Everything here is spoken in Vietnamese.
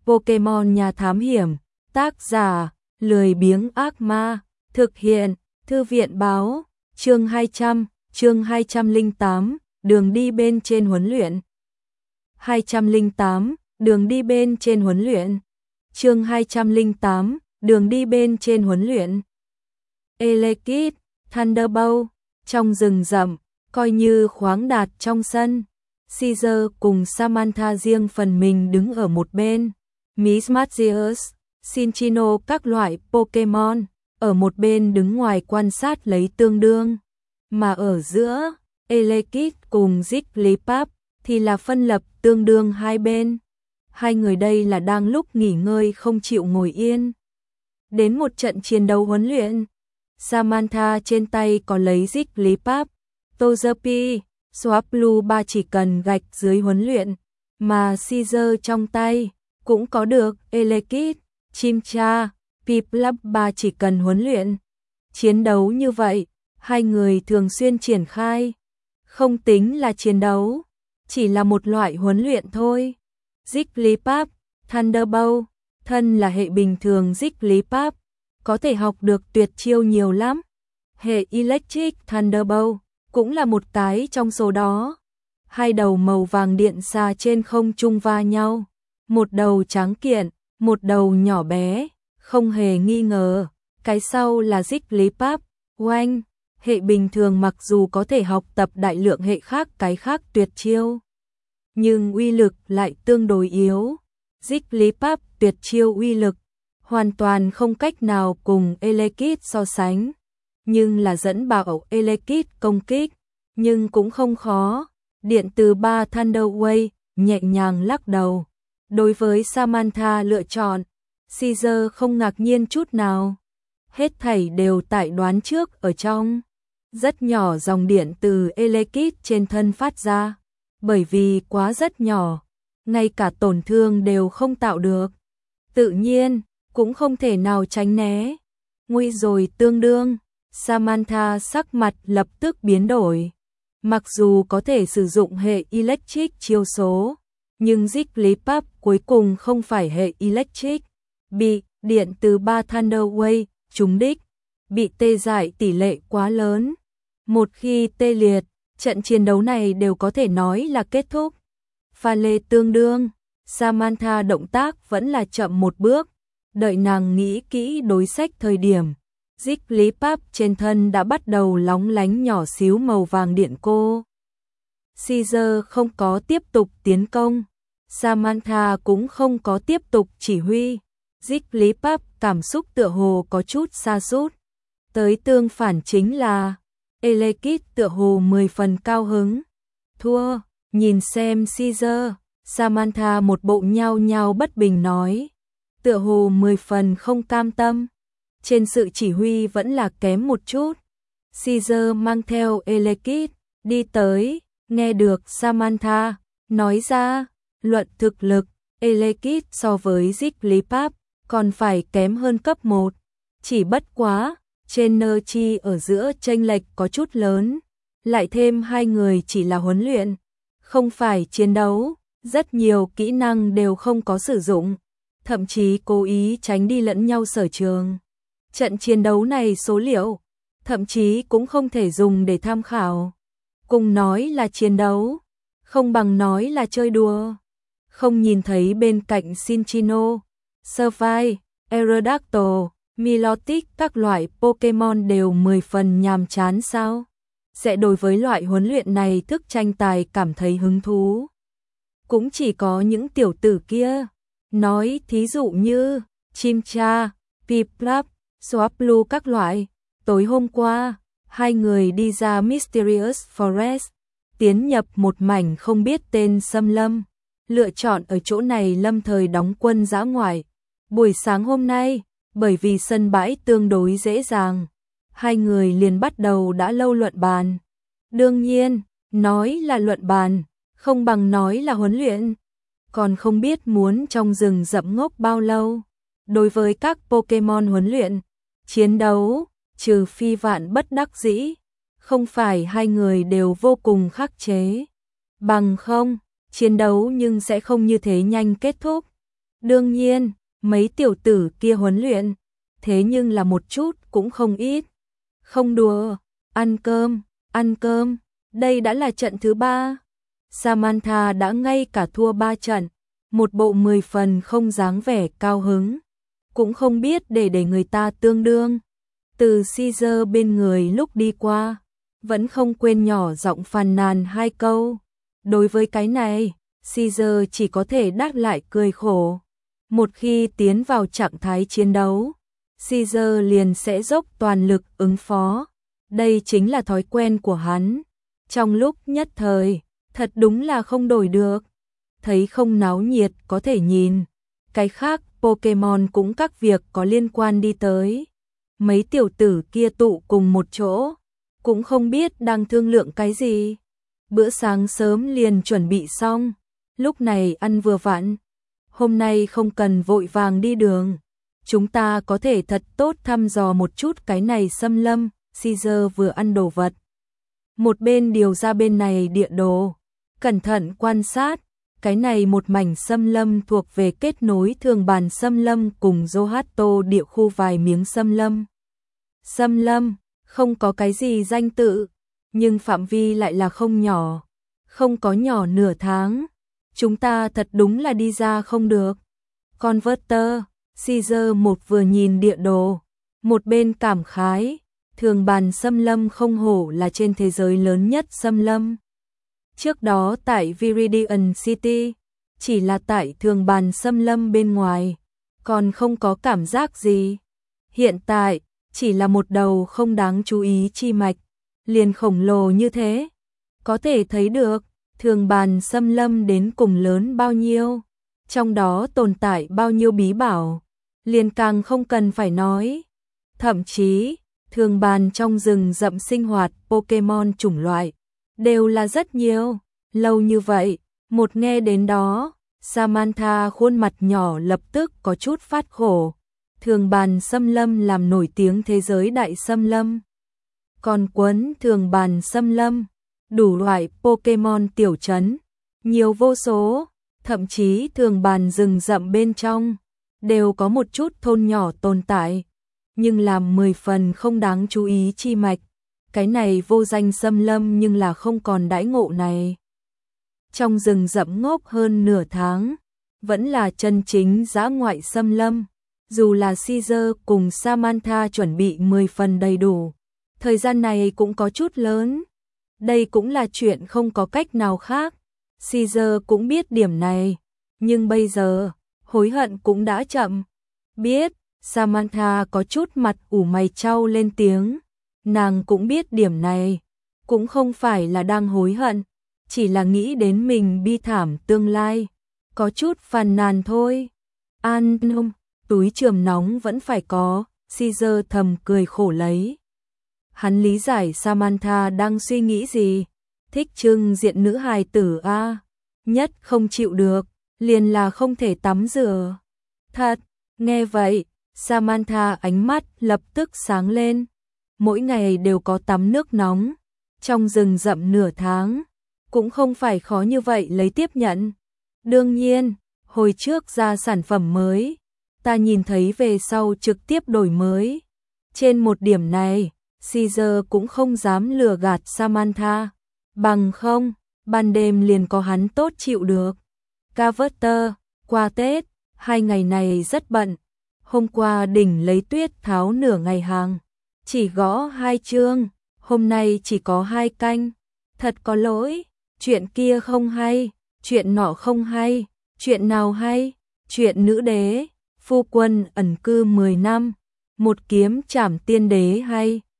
Pokemon Nhà Thám Hiểm, tác giả, lười biếng ác ma, thực hiện, Thư viện báo, chương 200, chương 208, đường đi bên trên huấn luyện. 208, đường đi bên trên huấn luyện. Chương 208, đường đi bên trên huấn luyện. Elekid, Thunderbolt, trong rừng rậm, coi như khoáng đạt trong sân. Caesar cùng Samantha riêng phần mình đứng ở một bên. Miss Magius, Cinccino các loại Pokemon, ở một bên đứng ngoài quan sát lấy tương đương. Mà ở giữa, Elekid cùng Jigglypuff thì là phân lập tương đương hai bên. Hai người đây là đang lúc nghỉ ngơi không chịu ngồi yên. Đến một trận chiến đấu huấn luyện, Samantha trên tay có lấy Jigglypuff, Togepi, Swablu 3 chỉ cần gạch dưới huấn luyện, mà Caesar trong tay cũng có được Elekid, Chimchar, Piplup 3 chỉ cần huấn luyện. Chiến đấu như vậy, hai người thường xuyên triển khai, không tính là chiến đấu, chỉ là một loại huấn luyện thôi. Jigglypuff, Thunderbolt, thân là hệ bình thường Jigglypuff, có thể học được tuyệt chiêu nhiều lắm. Hệ Electric Thunderbolt cũng là một cái trong số đó. Hai đầu màu vàng điện xa trên không trung va nhau, một đầu trắng kiện, một đầu nhỏ bé, không hề nghi ngờ, cái sau là Jigglypuff. Oanh, hệ bình thường mặc dù có thể học tập đại lượng hệ khác cái khác tuyệt chiêu, nhưng uy lực lại tương đối yếu. Jigglypuff tuyệt chiêu uy lực hoàn toàn không cách nào cùng Elekid so sánh, nhưng là dẫn bảo Elekid công kích, nhưng cũng không khó. Điện từ 3 Thunder Wave nhẹ nhàng lắc đầu. Đối với Samantha lựa chọn, Caesar không ngạc nhiên chút nào. Hết thảy đều tại đoán trước ở trong. Rất nhỏ dòng điện từ Elekid trên thân phát ra, bởi vì quá rất nhỏ, ngay cả tổn thương đều không tạo được. Tự nhiên, cũng không thể nào tránh né. Nguy rồi tương đương, Samantha sắc mặt lập tức biến đổi. Mặc dù có thể sử dụng hệ Electric chiêu số, nhưng Jigglypuff cuối cùng không phải hệ Electric. Bị điện từ 3 Thunder Wave trúng đích, bị tê dại tỷ lệ quá lớn. Một khi tê liệt, trận chiến đấu này đều có thể nói là kết thúc. Pha lê tương đương, Samantha động tác vẫn là chậm một bước. Đợi nàng nghĩ kỹ đối sách thời điểm, Jigglypuff trên thân đã bắt đầu lóng lánh nhỏ xíu màu vàng điện cô. Caesar không có tiếp tục tiến công, Samantha cũng không có tiếp tục chỉ huy. Jigglypuff cảm xúc tựa hồ có chút sa sút. Tới tương phản chính là Elekid tựa hồ 10 phần cao hứng. Thua, nhìn xem Caesar, Samantha một bộ nhao nhao bất bình nói. Tựa hồ 10 phần không cam tâm. Trên sự chỉ huy vẫn là kém một chút. Caesar mang theo Elekid đi tới, nghe được Samantha nói ra, luận thực lực, Elekid so với Jigglypuff còn phải kém hơn cấp 1. Chỉ bất quá, trên energy ở giữa chênh lệch có chút lớn, lại thêm hai người chỉ là huấn luyện, không phải chiến đấu, rất nhiều kỹ năng đều không có sử dụng, thậm chí cố ý tránh đi lẫn nhau sở trường. Trận chiến đấu này số liệu, thậm chí cũng không thể dùng để tham khảo. Cùng nói là chiến đấu, không bằng nói là chơi đùa. Không nhìn thấy bên cạnh Cinccino, Survey, Aerodactyl, Milotic các loại Pokemon đều 10 phần nhàm chán sao? Sẽ đối với loại huấn luyện này thức tranh tài cảm thấy hứng thú. Cũng chỉ có những tiểu tử kia. Nói thí dụ như Chimchar, Piplup, Swablu các loại. Tối hôm qua, hai người đi ra Mysterious Forest, tiến nhập một mảnh không biết tên xâm lâm. Lựa chọn ở chỗ này lâm thời đóng quân dã ngoại. Buổi sáng hôm nay, bởi vì sân bãi tương đối dễ dàng, hai người liền bắt đầu đã lâu luận bàn. Đương nhiên, nói là luận bàn, không bằng nói là huấn luyện. Còn không biết muốn trong rừng rậm ngốc bao lâu. Đối với các Pokemon huấn luyện, chiến đấu, trừ phi vạn bất đắc dĩ, không phải hai người đều vô cùng khắc chế. Bằng không, chiến đấu nhưng sẽ không như thế nhanh kết thúc. Đương nhiên, mấy tiểu tử kia huấn luyện, thế nhưng là một chút cũng không ít. Không đùa, ăn cơm, đây đã là trận thứ 3. Samantha đã ngay cả thua 3 trận, một bộ 10 phần không dáng vẻ cao hứng, cũng không biết để người ta tương đương. Từ Caesar bên người lúc đi qua, vẫn không quên nhỏ giọng phàn nàn 2 câu. Đối với cái này, Caesar chỉ có thể đáp lại cười khổ. Một khi tiến vào trạng thái chiến đấu, Caesar liền sẽ dốc toàn lực ứng phó. Đây chính là thói quen của hắn. Trong lúc nhất thời, thật đúng là không đổi được. Thấy không náo nhiệt có thể nhìn. Cái khác Pokemon cũng các việc có liên quan đi tới. Mấy tiểu tử kia tụ cùng một chỗ, cũng không biết đang thương lượng cái gì. Bữa sáng sớm liền chuẩn bị xong, lúc này ăn vừa vặn. Hôm nay không cần vội vàng đi đường, chúng ta có thể thật tốt thăm dò một chút cái này xâm lâm. Caesar vừa ăn đồ vật, một bên điều ra bên này địa đồ, cẩn thận quan sát. Cái này một mảnh xâm lâm thuộc về kết nối Thường Bàn xâm lâm cùng Johto địa khu vài miếng xâm lâm. Xâm lâm không có cái gì danh tự, nhưng phạm vi lại là không nhỏ, không có nhỏ nửa tháng. Chúng ta thật đúng là đi ra không được. Converter, Caesar một vừa nhìn địa đồ, một bên cảm khái, Thường Bàn xâm lâm không hổ là trên thế giới lớn nhất xâm lâm. Trước đó tại Viridian City, chỉ là tại Thường Bàn xâm lâm bên ngoài, còn không có cảm giác gì. Hiện tại, chỉ là một đầu không đáng chú ý chi mạch, liền khổng lồ như thế. Có thể thấy được, Thường Bàn xâm lâm đến cùng lớn bao nhiêu, trong đó tồn tại bao nhiêu bí bảo, liền càng không cần phải nói. Thậm chí, Thường Bàn trong rừng rậm sinh hoạt Pokemon chủng loại, đều là rất nhiều. Lâu như vậy, một nghe đến đó, Samantha khuôn mặt nhỏ lập tức có chút phát khổ. Thường Bàn xâm lâm làm nổi tiếng thế giới đại xâm lâm. Còn quấn Thường Bàn xâm lâm, đủ loại Pokemon tiểu trấn, nhiều vô số, thậm chí Thường Bàn rừng rậm bên trong, đều có một chút thôn nhỏ tồn tại, nhưng làm 10 phần không đáng chú ý chi mạch. Cái này vô danh xâm lâm nhưng là không còn đãi ngộ này. Trong rừng rậm ngốc hơn nửa tháng, vẫn là chân chính dã ngoại xâm lâm. Dù là Caesar cùng Samantha chuẩn bị 10 phần đầy đủ, thời gian này cũng có chút lớn. Đây cũng là chuyện không có cách nào khác. Caesar cũng biết điểm này, nhưng bây giờ, hối hận cũng đã chậm. Biết, Samantha có chút mặt ủ mày chau lên tiếng. Nàng cũng biết điểm này, cũng không phải là đang hối hận, chỉ là nghĩ đến mình bi thảm tương lai, có chút phàn nàn thôi. An nông, túi chườm nóng vẫn phải có, Caesar thầm cười khổ lấy. Hắn lý giải Samantha đang suy nghĩ gì, thích trưng diện nữ hài tử a, nhất không chịu được, liền là không thể tắm rửa. Thật, nghe vậy, Samantha ánh mắt lập tức sáng lên. Mỗi ngày đều có tắm nước nóng, trong rừng rậm nửa tháng, cũng không phải khó như vậy lấy tiếp nhận. Đương nhiên, hồi trước ra sản phẩm mới, ta nhìn thấy về sau trực tiếp đổi mới. Trên một điểm này, Caesar cũng không dám lừa gạt Samantha, bằng không, ban đêm liền có hắn tốt chịu được. Carver, qua Tết, 2 ngày này rất bận, hôm qua đỉnh lấy tuyết tháo nửa ngày hàng. Chỉ gõ 2 chương, hôm nay chỉ có 2 canh. Thật có lỗi, chuyện kia không hay, chuyện nọ không hay, chuyện nào hay, chuyện nữ đế, phu quân ẩn cư 10 năm, một kiếm trảm tiên đế hay.